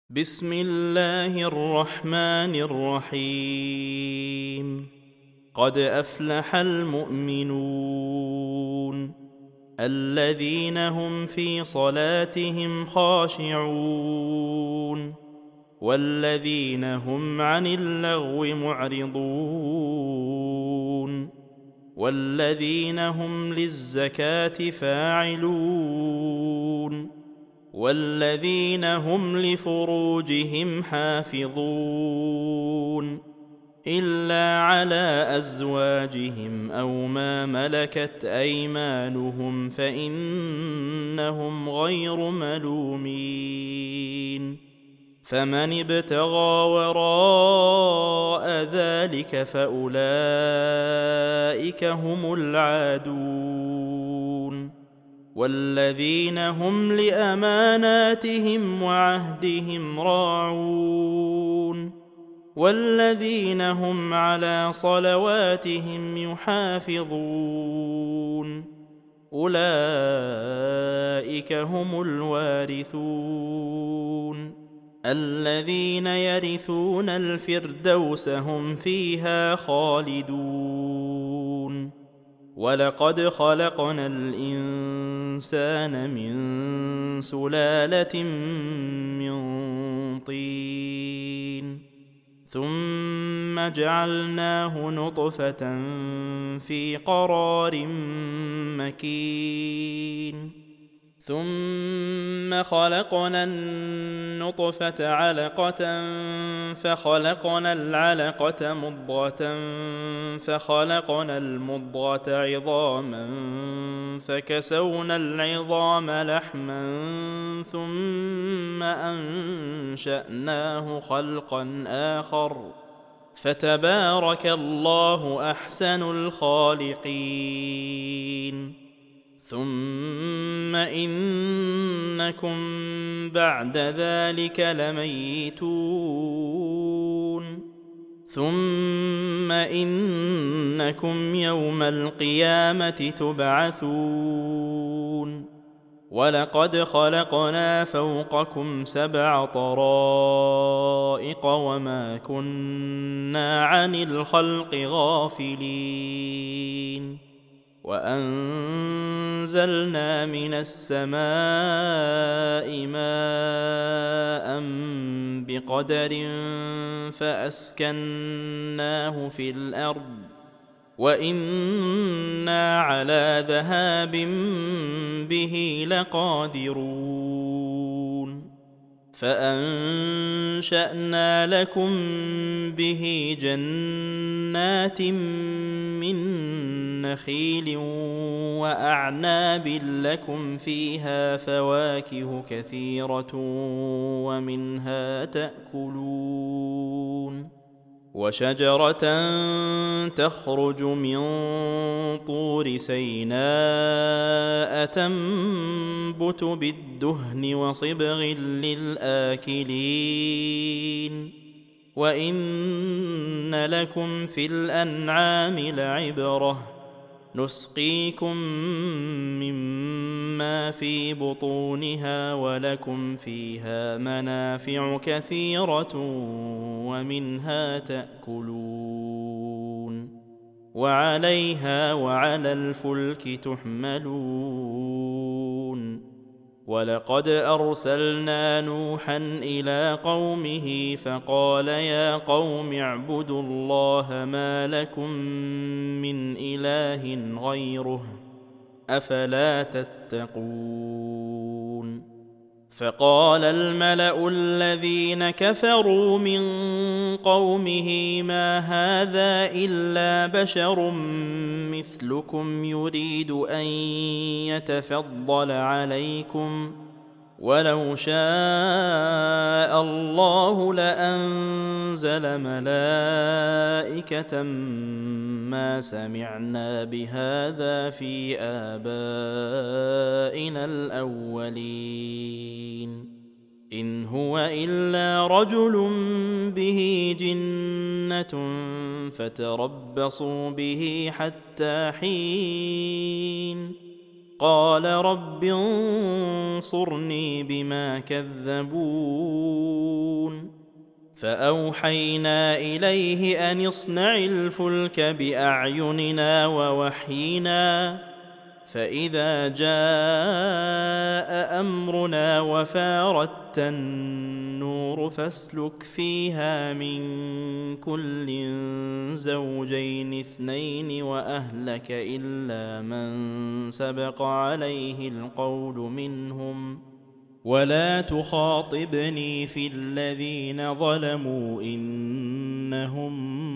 بسم الله الرحمن الرحيم. قد أفلح المؤمنون الذين هم في صلاتهم خاشعون والذين هم عن اللغو معرضون والذين هم للزكاة فاعلون والذين هم لفروجهم حافظون إلا على أزواجهم أو ما ملكت أيمانهم فإنهم غير ملومين. فمن ابتغى وراء ذلك فأولئك هم العادون والذين هم لأماناتهم وعهدهم راعون والذين هم على صلواتهم يحافظون أولئك هم الوارثون الذين يرثون الفردوس هم فيها خالدون. ولقد خلقنا الإنسان من سلالة من طين ثم جعلناه نطفة في قرار مكين ثم خلقنا النطفة علقة فخلقنا العلقة مضغة فخلقنا المضغة عظاما فكسونا العظام لحما ثم أنشأناه خلقا آخر فتبارك الله أحسن الخالقين. ثم إنكم بعد ذلك لميتون ثم إنكم يوم القيامة تبعثون. ولقد خلقنا فوقكم 7 طرائق وما كنا عن الخلق غافلين. وأنزلنا من السماء ماء بقدر فأسكناه في الأرض وإنا على ذهاب به لقادرون. فأنشأنا لكم به جنات من نخيل وأعناب لكم فيها فواكه كثيرة ومنها تأكلون. وشجرة تخرج من طور سيناء تنبت بالدهن وصبغ للآكلين. وإن لكم في الأنعام لعبرة نسقيكم مما في بطونها ولكم فيها منافع كثيرة ومنها تأكلون وعليها وعلى الفلك تحملون. ولقد أرسلنا نوحا إلى قومه فقال يا قوم اعبدوا الله ما لكم من إله غيره أفلا تتقون. فقال الملأ الذين كفروا من قومه ما هذا إلا بشر مثلكم يريد أن يتفضل عليكم ولو شاء الله لأنزل ملائكة ما سمعنا بهذا في آبائنا الأولين إن هو إلا رجل به جنة فتربصوا به حتى حين قال رب انصرني بما كذبون فأوحينا إليه أن اصنع الفلك بأعيننا ووحينا فإذا جاء أمرنا وفاردت النور فاسلك فيها من كل زوجين اثنين وأهلك إلا من سبق عليه القول منهم ولا تخاطبني في الذين ظلموا إنهم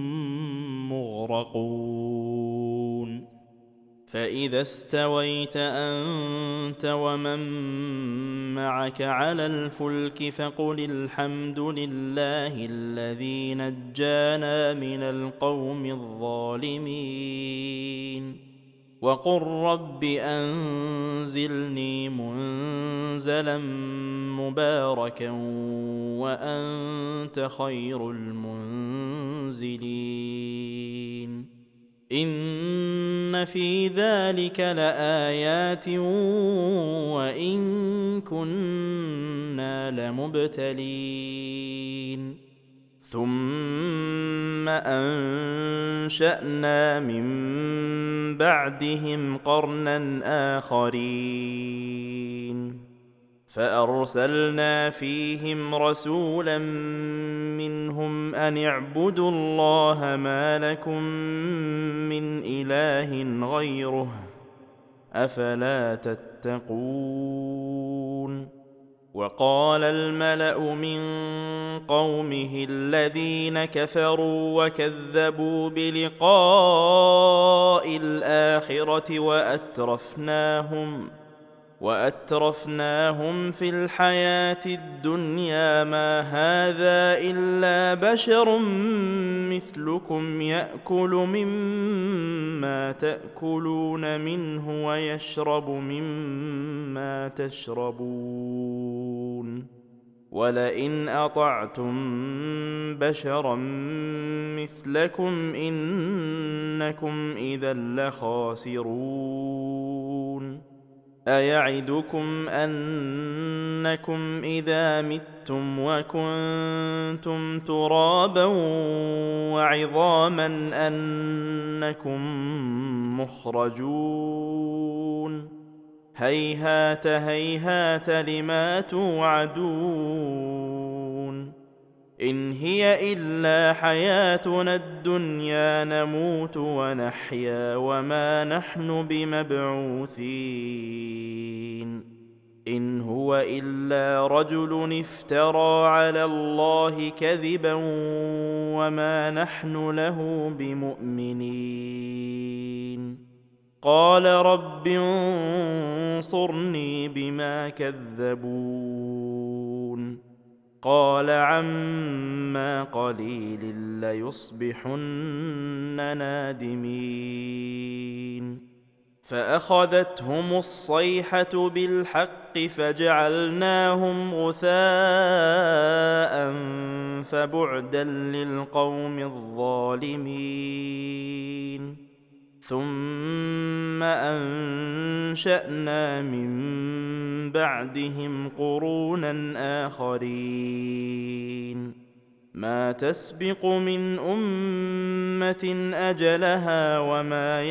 مغرقون فإذا استويت أنت ومن معك على الفلك فقل الحمد لله الذي نجانا من القوم الظالمين وقل رب أنزلني منزلا مباركا وأنت خير المنزلين إن في ذلك لآيات وإن كنا لمبتلين ثم أنشأنا من بعدهم قرنا آخرين فأرسلنا فيهم رسولا منهم أن اعبدوا الله ما لكم من إله غيره أفلا تتقون وقال الملأ من قومه الذين كفروا وكذبوا بلقاء الآخرة وأترفناهم في الحياة الدنيا ما هذا إلا بشر مثلكم يأكل مما تأكلون منه ويشرب مما تشربون ولئن أطعتم بشرا مثلكم إنكم إذا لخاسرون أيعدكم أنكم إذا متم وكنتم ترابا وعظاما أنكم مخرجون هيهات هيهات لما توعدون إن هي إلا حياتنا الدنيا نموت ونحيا وما نحن بمبعوثين إن هو إلا رجل افترى على الله كذبا وما نحن له بمؤمنين قال رب انصرني بما كذبون قال عما قليل ليصبحن نادمين فأخذتهم الصيحة بالحق فجعلناهم غثاء فبعدا للقوم الظالمين ثم أنشأنا من بعدهم قرونا آخرين ما تسبق من أمة أجلها وما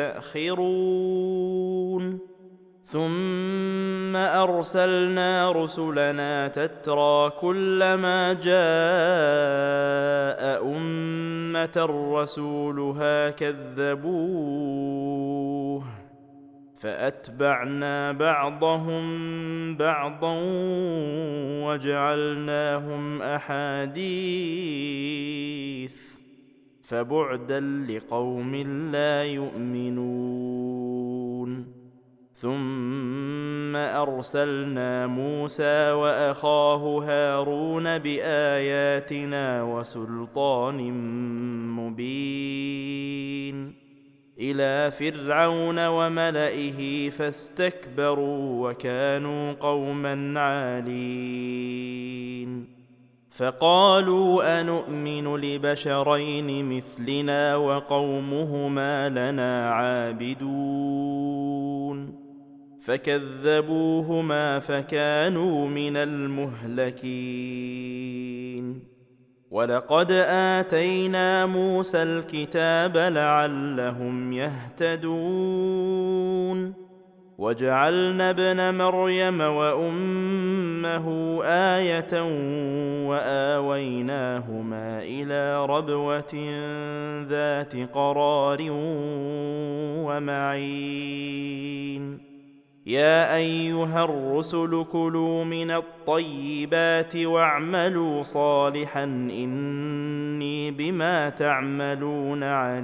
يستأخرون ثم أرسلنا رسلنا تترى كلما جاء أمة رسولها كذبوه فأتبعنا بعضهم بعضا وجعلناهم أحاديث فبعدا لقوم لا يؤمنون ثم أرسلنا موسى وأخاه هارون بآياتنا وسلطان مبين إلى فرعون وملئه فاستكبروا وكانوا قوما عالين فقالوا أنؤمن لبشرين مثلنا وقومهما لنا عابدون فكذبوهما فكانوا من المهلكين ولقد آتينا موسى الكتاب لعلهم يهتدون وجعلنا ابن مريم وأمه آية وآويناهما إلى ربوة ذات قرار ومعين يا أيها الرسل كلوا من الطيبات واعملوا صالحا إني بما تعملون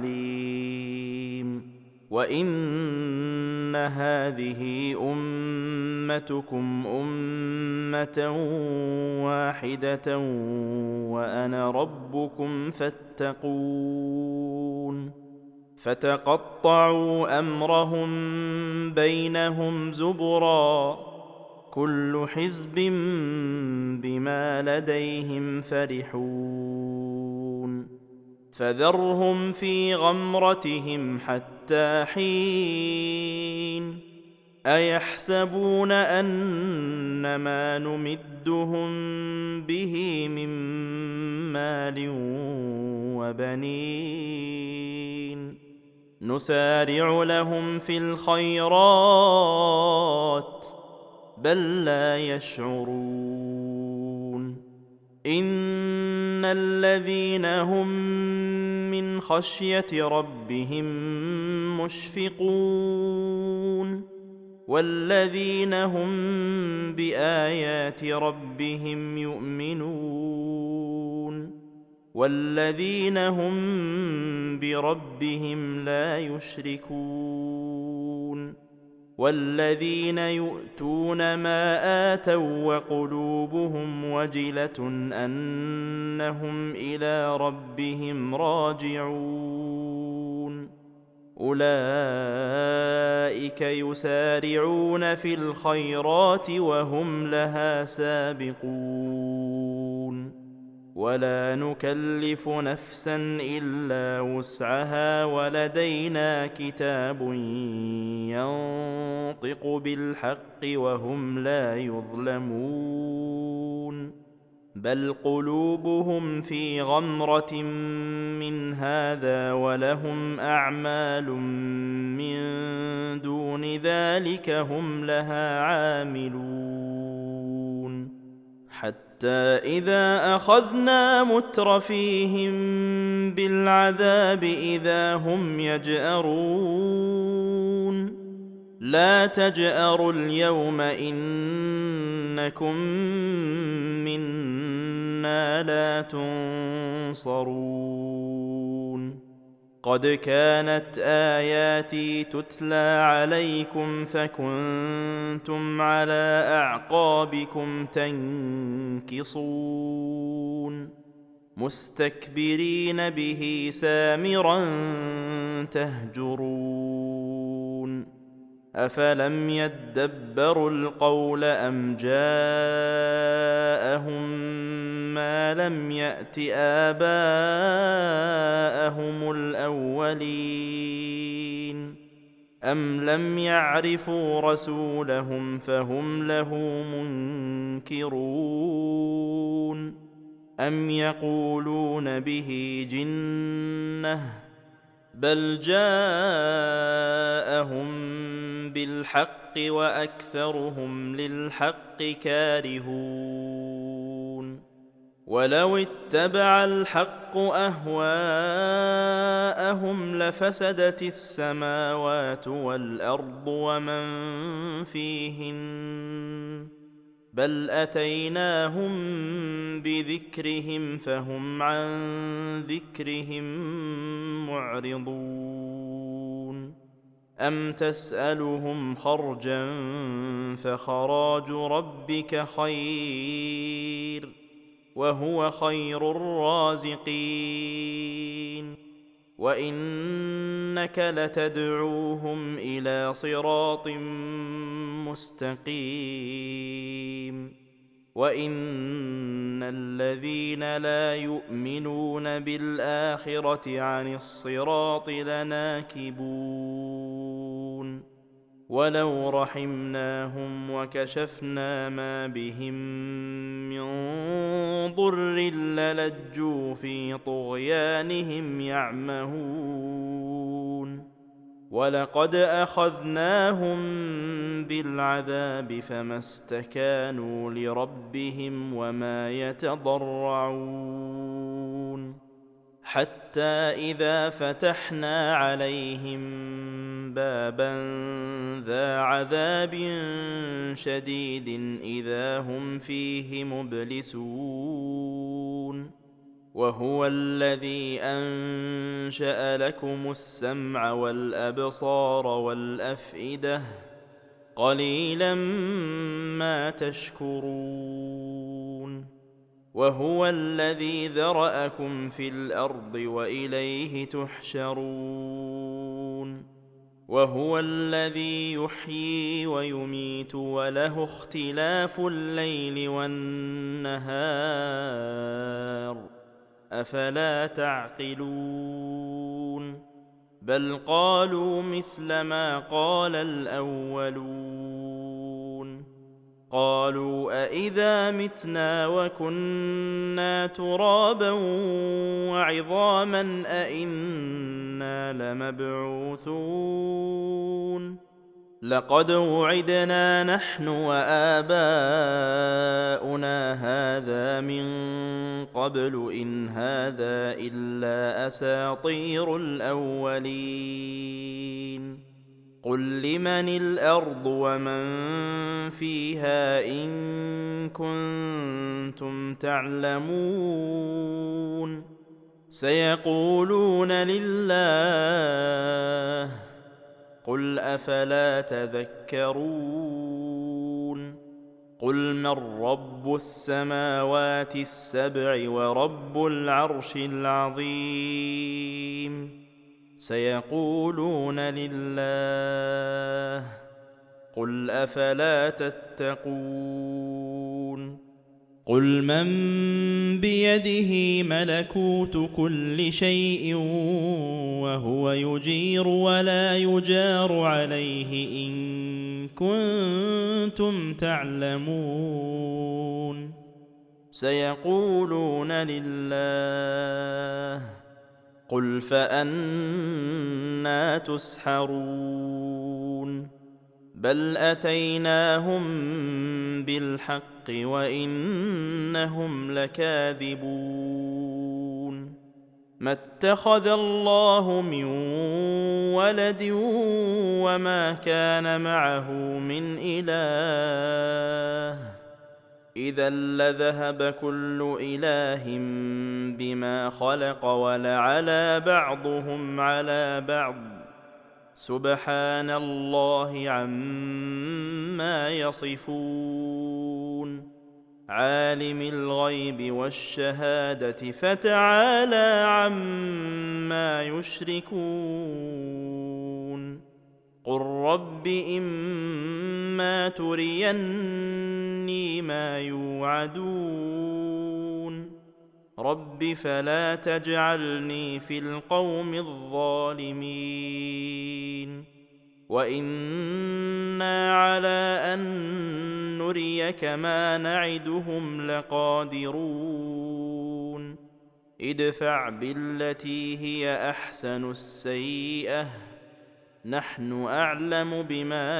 عليم وإن هذه أمتكم أمة واحدة وأنا ربكم فاتقون فتقطعوا أمرهم بينهم زبرا كل حزب بما لديهم فرحون فذرهم في غمرتهم حتى حين أيحسبون أن ما نمدهم به من مال وبنين نسارع لهم في الخيرات بل لا يشعرون إن الذين هم من خشية ربهم مشفقون والذين هم بآيات ربهم يؤمنون والذين هم بربهم لا يشركون والذين يؤتون ما آتوا وقلوبهم وجلة أنهم إلى ربهم راجعون أولئك يسارعون في الخيرات وهم لها سابقون ولا نكلف نفسا إلا وسعها ولدينا كتاب ينطق بالحق وهم لا يظلمون بل قلوبهم في غمرة من هذا ولهم أعمال من دون ذلك هم لها عاملون حتى إذا أخذنا مترفيهم بالعذاب إذا هم يجأرون لا تجأروا اليوم إنكم منا لا تنصرون قد كانت آياتي تتلى عليكم فكنتم على أعقابكم تنكصون مستكبرين به سامرا تهجرون أفلم يدبروا القول أم جاءهم ما لم يأت آباءهم الأولين أم لم يعرفوا رسولهم فهم له منكرون أم يقولون به جنة بل جاءهم بالحق وأكثرهم للحق كارهون ولو اتبع الحق أهواءهم لفسدت السماوات والأرض ومن فيهن بل أتيناهم بذكرهم فهم عن ذكرهم معرضون أم تسألهم خرجا فخراج ربك خير وهو خير الرازقين وإنك لتدعوهم إلى صراط مستقيم وإن الذين لا يؤمنون بالآخرة عن الصراط لناكبون ولو رحمناهم وكشفنا ما بهم من ضر للجوا في طغيانهم يعمهون ولقد أخذناهم بالعذاب فما استكانوا لربهم وما يتضرعون حتى إذا فتحنا عليهم بابا ذا عذاب شديد إذا هم فيه مبلسون وهو الذي أنشأ لكم السمع والأبصار والأفئدة قليلا ما تشكرون وهو الذي ذرأكم في الأرض وإليه تحشرون وهو الذي يحيي ويميت وله اختلاف الليل والنهار أفلا تعقلون بل قالوا مثل ما قال الأولون قالوا أإذا متنا وكنا ترابا وعظاما أإنا لمبعوثون لقد وعدنا نحن وآباؤنا هذا من قبل إن هذا إلا أساطير الأولين قل لمن الأرض ومن فيها إن كنتم تعلمون سيقولون لله قل أفلا تذكرون قل من رب السماوات السبع ورب العرش العظيم سيقولون لله قل أفلا تتقون قل من بيده ملكوت كل شيء وهو يجير ولا يجار عليه إن كنتم تعلمون سيقولون لله قل فأنى تسحرون بل أتيناهم بالحق وإنهم لكاذبون ما اتخذ الله من ولد وما كان معه من إله إذا لذهب كل إله بما خلق ولعلى بعضهم على بعض سبحان الله عما يصفون عالم الغيب والشهادة فتعالى عما يشركون قل رب إما تريني ما يوعدون رب فلا تجعلني في القوم الظالمين وإنا على أن نريك ما نعدهم لقادرون ادفع بالتي هي أحسن السيئة نحن أعلم بما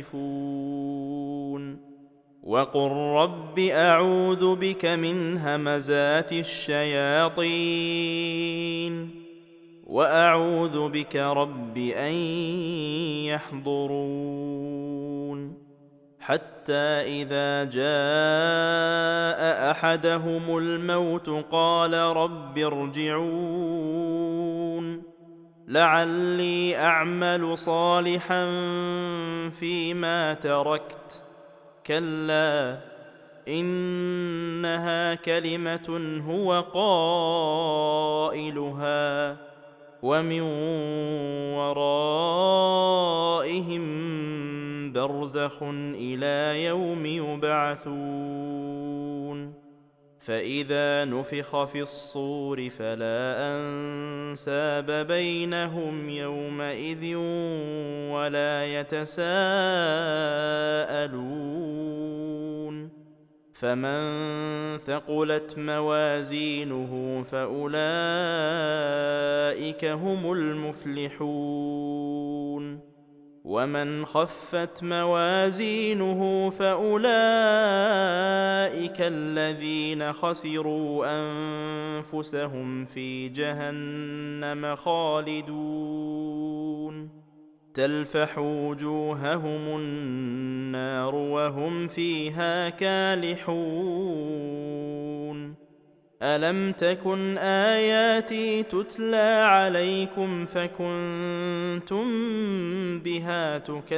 يصفون وقل رب أعوذ بك من همزات الشياطين وأعوذ بك رب أن يحضرون حتى إذا جاء أحدهم الموت قال رب ارجعون لعلي أعمل صالحا فيما تركت كلا إنها كلمة هو قائلها ومن ورائهم برزخ إلى يوم يبعثون فإذا نفخ في الصور فلا أنساب بينهم يومئذ ولا يتساءلون فمن ثقلت موازينه فأولئك هم المفلحون ومن خفت موازينه فأولئك الذين خسروا أنفسهم في جهنم خالدون تلفح وجوههم النار وهم فيها كالحون ألم تكن آياتي تتلى عليكم فكنتم بها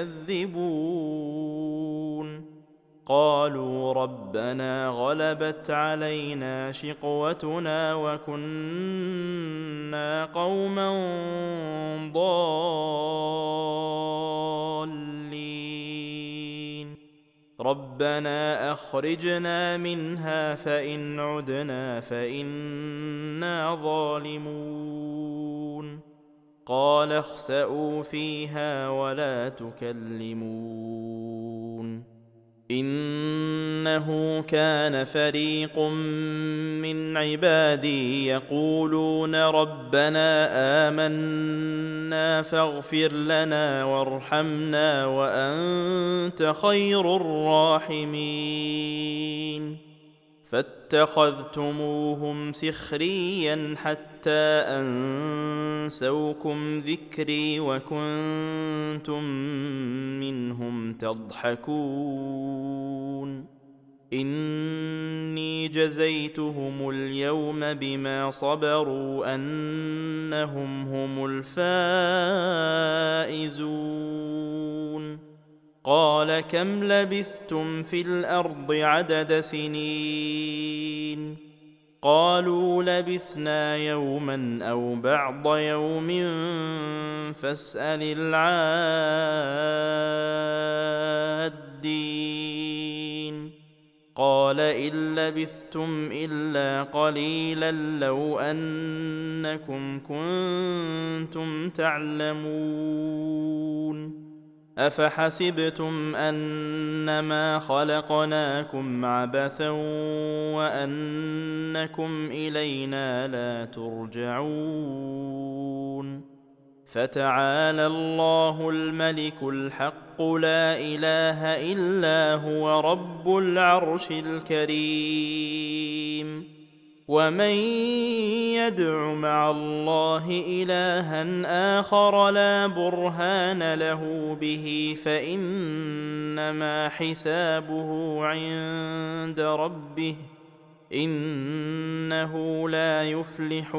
تكذبون قالوا ربنا غلبت علينا شقوتنا وكنا قوما ضالين ربنا أخرجنا منها فإن عدنا فإنا ظالمون قال اخسئوا فيها ولا تكلمون إنه كان فريق من عبادي يقولون ربنا آمنا فاغفر لنا وارحمنا وأنت خير الراحمين فاتخذتموهم سخريا حتى أنسوكم ذكري وكنتم منهم تضحكون إني جزيتهم اليوم بما صبروا أنهم هم الفائزون قال كم لبثتم في الأرض عدد سنين قالوا لبثنا يوما أو بعض يوم فاسأل العادين قال إن لبثتم إلا قليلا لو أنكم كنتم تعلمون أفحسبتم أنما خلقناكم عبثا وأنكم إلينا لا ترجعون فتعالى الله الملك الحق لا إله إلا هو رب العرش الكريم ومن يدع مع الله إلها آخر لا برهان له به فإنما حسابه عند ربه إنه لا يفلح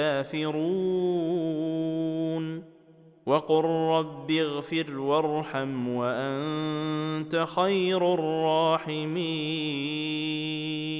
الكافرون وقل رب اغفر وارحم وأنت خير الراحمين